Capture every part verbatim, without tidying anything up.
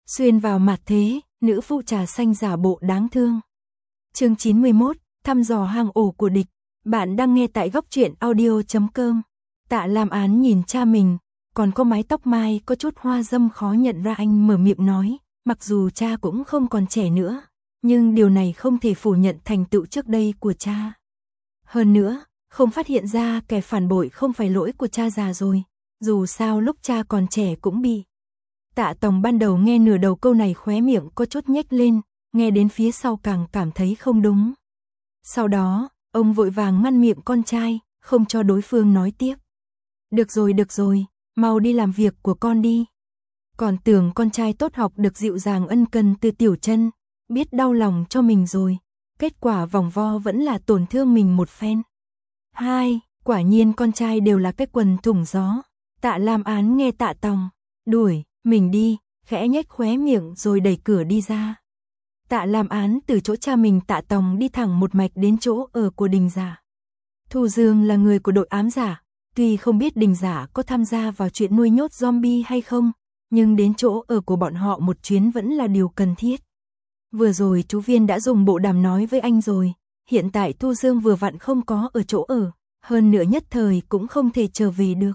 Xuyên vào mặt thế, nữ phụ trà xanh giả bộ đáng thương. Chương chín mươi mốt, thăm dò hang ổ của địch. Bạn đang nghe tại góc truyện audio chấm com. Tạ Lam Án nhìn cha mình, còn có mái tóc mai có chút hoa dâm khó nhận ra, anh mở miệng nói, mặc dù cha cũng không còn trẻ nữa, nhưng điều này không thể phủ nhận thành tựu trước đây của cha. Hơn nữa, không phát hiện ra kẻ phản bội không phải lỗi của cha già rồi, dù sao lúc cha còn trẻ cũng bị. Tạ Tòng ban đầu nghe nửa đầu câu này khóe miệng có chút nhếch lên, nghe đến phía sau càng cảm thấy không đúng. Sau đó, ông vội vàng ngăn miệng con trai, không cho đối phương nói tiếp. Được rồi được rồi, mau đi làm việc của con đi. Còn tưởng con trai tốt học được dịu dàng ân cần từ tiểu chân, biết đau lòng cho mình rồi, kết quả vòng vo vẫn là tổn thương mình một phen. Hai, quả nhiên con trai đều là cái quần thủng gió. Tạ Lam Án nghe Tạ Tòng đuổi mình đi, khẽ nhếch khóe miệng rồi đẩy cửa đi ra. Tạ Lam Án từ chỗ cha mình Tạ Tòng đi thẳng một mạch đến chỗ ở của Đình Giả. Thu Dương là người của đội ám giả, tuy không biết Đình Giả có tham gia vào chuyện nuôi nhốt zombie hay không, nhưng đến chỗ ở của bọn họ một chuyến vẫn là điều cần thiết. Vừa rồi chú Viên đã dùng bộ đàm nói với anh rồi, hiện tại Thu Dương vừa vặn không có ở chỗ ở, hơn nữa nhất thời cũng không thể trở về được.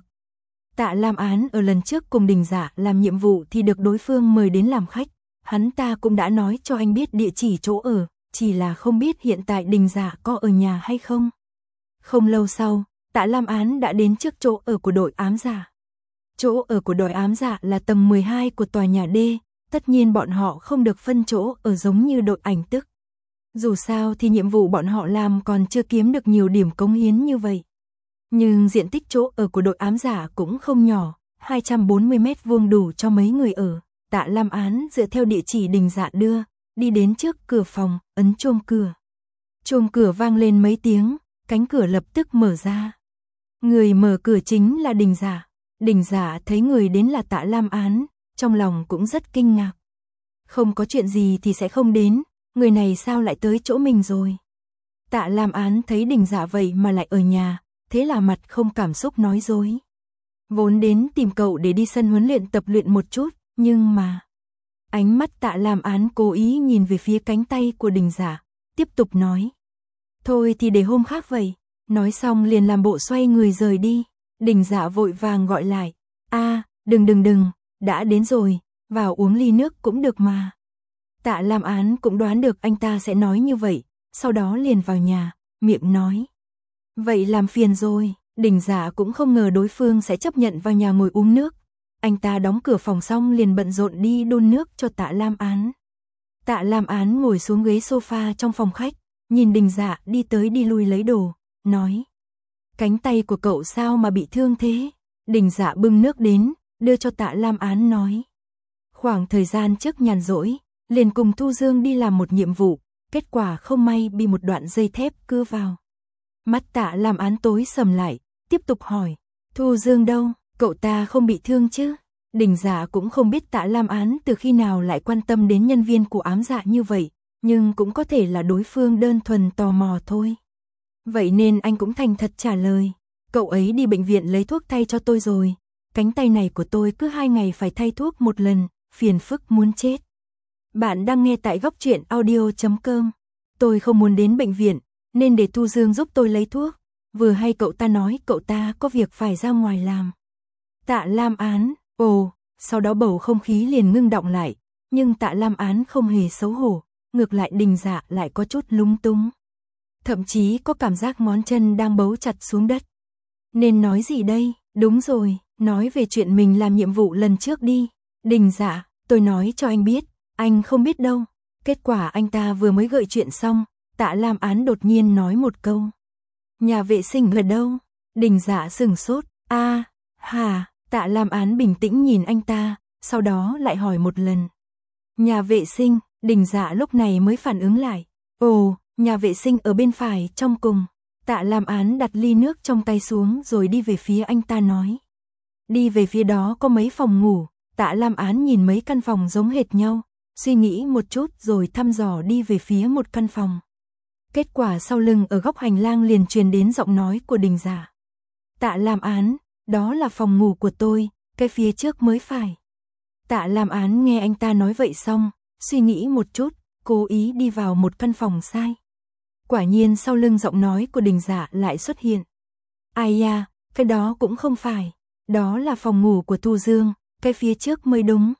Tạ Lam Án ở lần trước cùng Đình Giả làm nhiệm vụ thì được đối phương mời đến làm khách, hắn ta cũng đã nói cho anh biết địa chỉ chỗ ở, chỉ là không biết hiện tại Đình Giả có ở nhà hay không. Không lâu sau, Tạ Lam Án đã đến trước chỗ ở của đội ám giả. Chỗ ở của đội ám giả là tầng mười hai của tòa nhà D, tất nhiên bọn họ không được phân chỗ ở giống như đội ảnh tức. Dù sao thì nhiệm vụ bọn họ làm còn chưa kiếm được nhiều điểm cống hiến như vậy. Nhưng diện tích chỗ ở của đội ám giả cũng không nhỏ, hai trăm bốn mươi mét vuông đủ cho mấy người ở. Tạ Lam Án dựa theo địa chỉ Đình Giả đưa, đi đến trước cửa phòng, ấn chuông cửa. Chuông cửa vang lên mấy tiếng, cánh cửa lập tức mở ra. Người mở cửa chính là Đình Giả. Đình Giả thấy người đến là Tạ Lam Án, trong lòng cũng rất kinh ngạc. Không có chuyện gì thì sẽ không đến, người này sao lại tới chỗ mình rồi. Tạ Lam Án thấy Đình Giả vậy mà lại ở nhà, thế là mặt không cảm xúc nói dối. Vốn đến tìm cậu để đi sân huấn luyện tập luyện một chút, nhưng mà... Ánh mắt Tạ Lam Án cố ý nhìn về phía cánh tay của Đình Giả, tiếp tục nói. Thôi thì để hôm khác vậy. Nói xong liền làm bộ xoay người rời đi. Đình Giả vội vàng gọi lại. A, đừng đừng đừng, đã đến rồi, vào uống ly nước cũng được mà. Tạ Lam Án cũng đoán được anh ta sẽ nói như vậy, sau đó liền vào nhà, miệng nói. Vậy làm phiền rồi. Đình Giả cũng không ngờ đối phương sẽ chấp nhận vào nhà ngồi uống nước. Anh ta đóng cửa phòng xong liền bận rộn đi đun nước cho Tạ Lam Án. Tạ Lam Án ngồi xuống ghế sofa trong phòng khách, nhìn Đình Giả đi tới đi lui lấy đồ, nói. Cánh tay của cậu sao mà bị thương thế? Đình Giả bưng nước đến, đưa cho Tạ Lam Án nói. Khoảng thời gian trước nhàn rỗi, liền cùng Thu Dương đi làm một nhiệm vụ, kết quả không may bị một đoạn dây thép cưa vào. Mắt Tạ Lam Án tối sầm lại, tiếp tục hỏi. Thu Dương đâu? Cậu ta không bị thương chứ? Đình Giả cũng không biết Tạ Lam Án từ khi nào lại quan tâm đến nhân viên của ám dạ như vậy, nhưng cũng có thể là đối phương đơn thuần tò mò thôi. Vậy nên anh cũng thành thật trả lời. Cậu ấy đi bệnh viện lấy thuốc thay cho tôi rồi. Cánh tay này của tôi cứ hai ngày phải thay thuốc một lần, phiền phức muốn chết. Bạn đang nghe tại góc truyện audio chấm com. Tôi không muốn đến bệnh viện, nên để Thu Dương giúp tôi lấy thuốc. Vừa hay cậu ta nói cậu ta có việc phải ra ngoài làm. Tạ Lam Án, ồ, sau đó bầu không khí liền ngưng đọng lại, nhưng Tạ Lam Án không hề xấu hổ, ngược lại Đình Giả lại có chút lúng túng. Thậm chí có cảm giác ngón chân đang bấu chặt xuống đất. Nên nói gì đây? Đúng rồi, nói về chuyện mình làm nhiệm vụ lần trước đi. Đình Giả, tôi nói cho anh biết, anh không biết đâu. Kết quả anh ta vừa mới gợi chuyện xong, Tạ Lam Án đột nhiên nói một câu. Nhà vệ sinh ở đâu? Đình Giả sửng sốt, a, à, hà, Tạ Lam Án bình tĩnh nhìn anh ta, sau đó lại hỏi một lần. Nhà vệ sinh, Đình Giả lúc này mới phản ứng lại. Ồ, nhà vệ sinh ở bên phải trong cùng. Tạ Lam Án đặt ly nước trong tay xuống rồi đi về phía anh ta nói. Đi về phía đó có mấy phòng ngủ. Tạ Lam Án nhìn mấy căn phòng giống hệt nhau, suy nghĩ một chút rồi thăm dò đi về phía một căn phòng. Kết quả sau lưng ở góc hành lang liền truyền đến giọng nói của Đình Giả. Tạ Lam Án, đó là phòng ngủ của tôi, cái phía trước mới phải. Tạ Lam Án nghe anh ta nói vậy xong, suy nghĩ một chút, cố ý đi vào một căn phòng sai. Quả nhiên sau lưng giọng nói của Đình Dạ lại xuất hiện. Ai da, cái đó cũng không phải, đó là phòng ngủ của Tu Dương, cái phía trước mới đúng.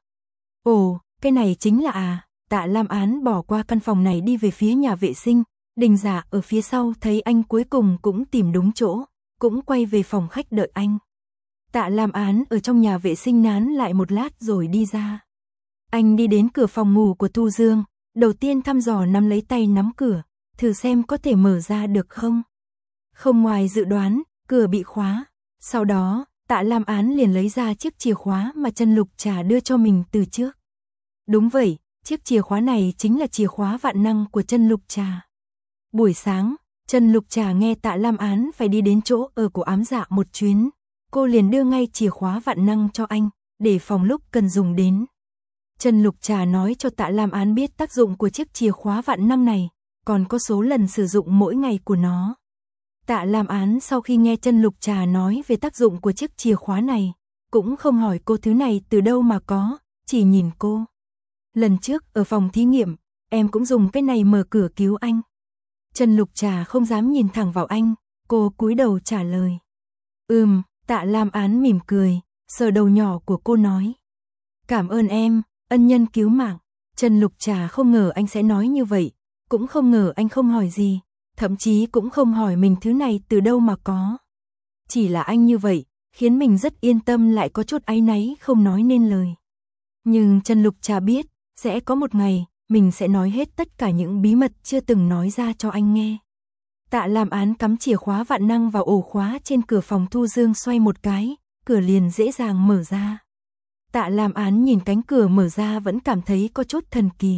Ồ, cái này chính là à, Tạ Lam Án bỏ qua căn phòng này đi về phía nhà vệ sinh, Đình Dạ ở phía sau thấy anh cuối cùng cũng tìm đúng chỗ, cũng quay về phòng khách đợi anh. Tạ Lam Án ở trong nhà vệ sinh nán lại một lát rồi đi ra. Anh đi đến cửa phòng ngủ của Tu Dương, đầu tiên thăm dò nắm lấy tay nắm cửa, thử xem có thể mở ra được không. Không ngoài dự đoán, cửa bị khóa. Sau đó, Tạ Lam Án liền lấy ra chiếc chìa khóa mà Trần Lục Trà đưa cho mình từ trước. Đúng vậy, chiếc chìa khóa này chính là chìa khóa vạn năng của Trần Lục Trà. Buổi sáng, Trần Lục Trà nghe Tạ Lam Án phải đi đến chỗ ở của ám dạ một chuyến. Cô liền đưa ngay chìa khóa vạn năng cho anh, để phòng lúc cần dùng đến. Trần Lục Trà nói cho Tạ Lam Án biết tác dụng của chiếc chìa khóa vạn năng này, còn có số lần sử dụng mỗi ngày của nó. Tạ Lam Án sau khi nghe Trần Lục Trà nói về tác dụng của chiếc chìa khóa này, cũng không hỏi cô thứ này từ đâu mà có, chỉ nhìn cô. Lần trước ở phòng thí nghiệm, em cũng dùng cái này mở cửa cứu anh. Trần Lục Trà không dám nhìn thẳng vào anh, cô cúi đầu trả lời. Ừm, Tạ Lam Án mỉm cười, sờ đầu nhỏ của cô nói. Cảm ơn em, ân nhân cứu mạng. Trần Lục Trà không ngờ anh sẽ nói như vậy, cũng không ngờ anh không hỏi gì, thậm chí cũng không hỏi mình thứ này từ đâu mà có. Chỉ là anh như vậy, khiến mình rất yên tâm lại có chút áy náy không nói nên lời. Nhưng Trần Lục Trà biết, sẽ có một ngày, mình sẽ nói hết tất cả những bí mật chưa từng nói ra cho anh nghe. Tạ Lam Án cắm chìa khóa vạn năng vào ổ khóa trên cửa phòng Tu Dương xoay một cái, cửa liền dễ dàng mở ra. Tạ Lam Án nhìn cánh cửa mở ra vẫn cảm thấy có chút thần kỳ.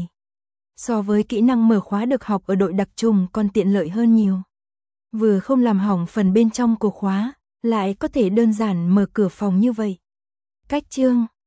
So với kỹ năng mở khóa được học ở đội đặc trùng còn tiện lợi hơn nhiều. Vừa không làm hỏng phần bên trong của khóa, lại có thể đơn giản mở cửa phòng như vậy. Cách chương